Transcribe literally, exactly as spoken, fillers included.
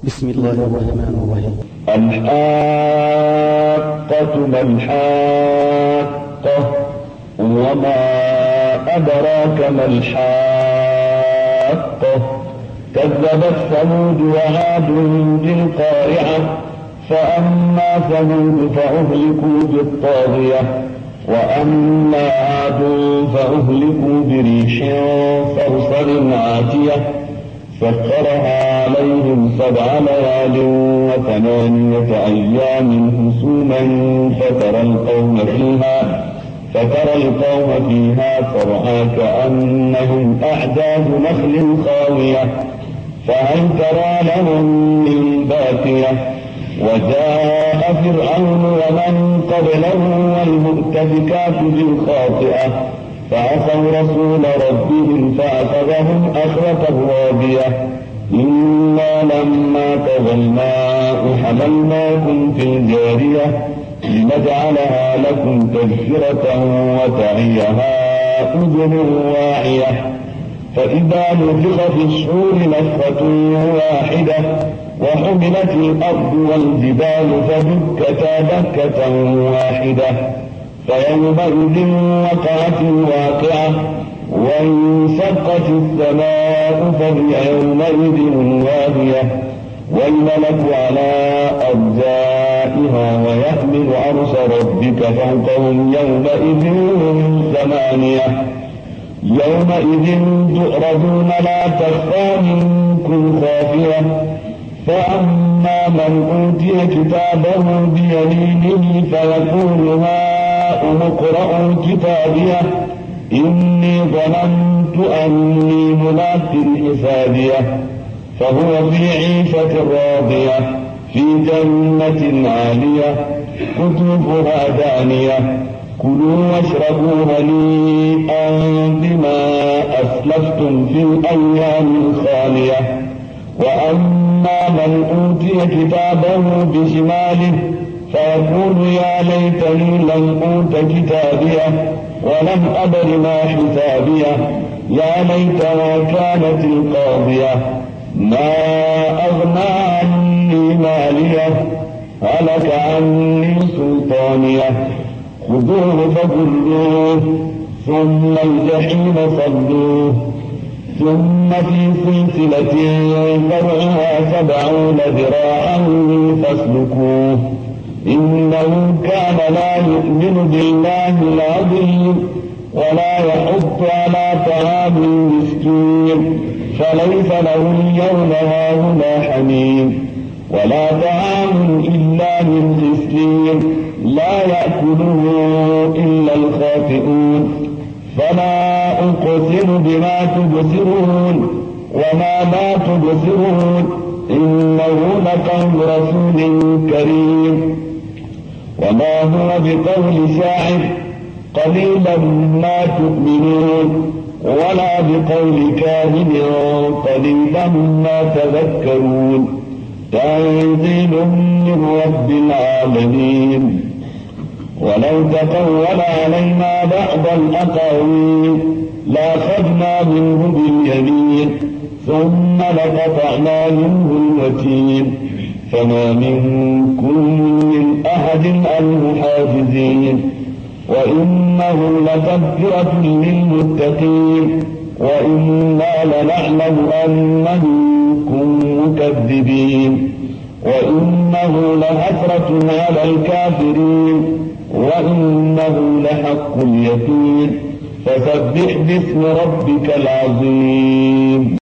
بسم الله الرحمن الرحيم. الحاقة ما الحاقة وما أدراك ما الحاقة كذبت ثمود وعاد بالقارعة فأما ثمود فأهلكوا بالطاغية وأما عاد فأهلكوا بريح صرصر عاتية سخرها عليهم سبع ليال وثمانية أيام حسوما فترى القوم فيها فترى القوم فيها صرعى كأنهم أعجاز نخل خاوية فهل ترى لهم من باقية وجاء فرعون ومن قبله والمؤتفكات بالخاطئة فعصوا رسول ربهم فأخذهم أخذة رابية إنا لما طغى الماء حملناكم في الجارية لنجعلها لكم تذكرة وتعيها أذن واعية فإذا نفخ في الصور نفخة واحدة وحملت الأرض والجبال فدكتا دكة واحدة فيومئذ وقعت الواقعة وانشقت السماء فهي يومئذ واهية والملك على أرجائها ويحمل عرش ربك فوقهم يومئذ ثمانية يومئذ تؤردون لا تخفى منكم خافية فأما من أوتي كتابه بيمينه فيقول هاؤم اقرءوا كتابيه إني ظننت أني ملاق حسابيه فهو في عيشة راضية في جنة عالية قطوفها دانية كلوا واشربوا هنيئا بما أسلفتم في الأيام الخالية وأما من أوتي كتابه بشماله فيقول يا ليتني لم أوت كتابيه ولم أدر ما حسابيه يا ليتها كانت القاضية ما أغنى عني ماليه هلك عني سلطانيه خذوه فغلوه ثم الجحيم صلوه ثم في سلسلة فرعها سبعون ذراعا فاسلكوه إنه كان لا يؤمن بالله العظيم ولا يحض على طعام المسكين فليس له اليوم هاهنا حميم ولا طعام إلا من غسلين لا يأكله إلا الخاطئون فلا أقسم بما تبصرون وما لا تبصرون إنه لقول رسول كريم وما هو بقول شاعر قليلا ما تؤمنون ولا بقول كاهن قليلا ما تذكرون تنزيل من رب العالمين ولو تقول علينا بعض الأقاويل لأخذنا منه باليمين ثم لقطعنا منه الوتين فما منكم من أحد عنه حاجزين وإنه لتذكرة للمتقين وإنا لنعلم أن منكم مكذبين وإنه لحسرة على الكافرين وإنه لحق اليقين فسبح باسم ربك العظيم.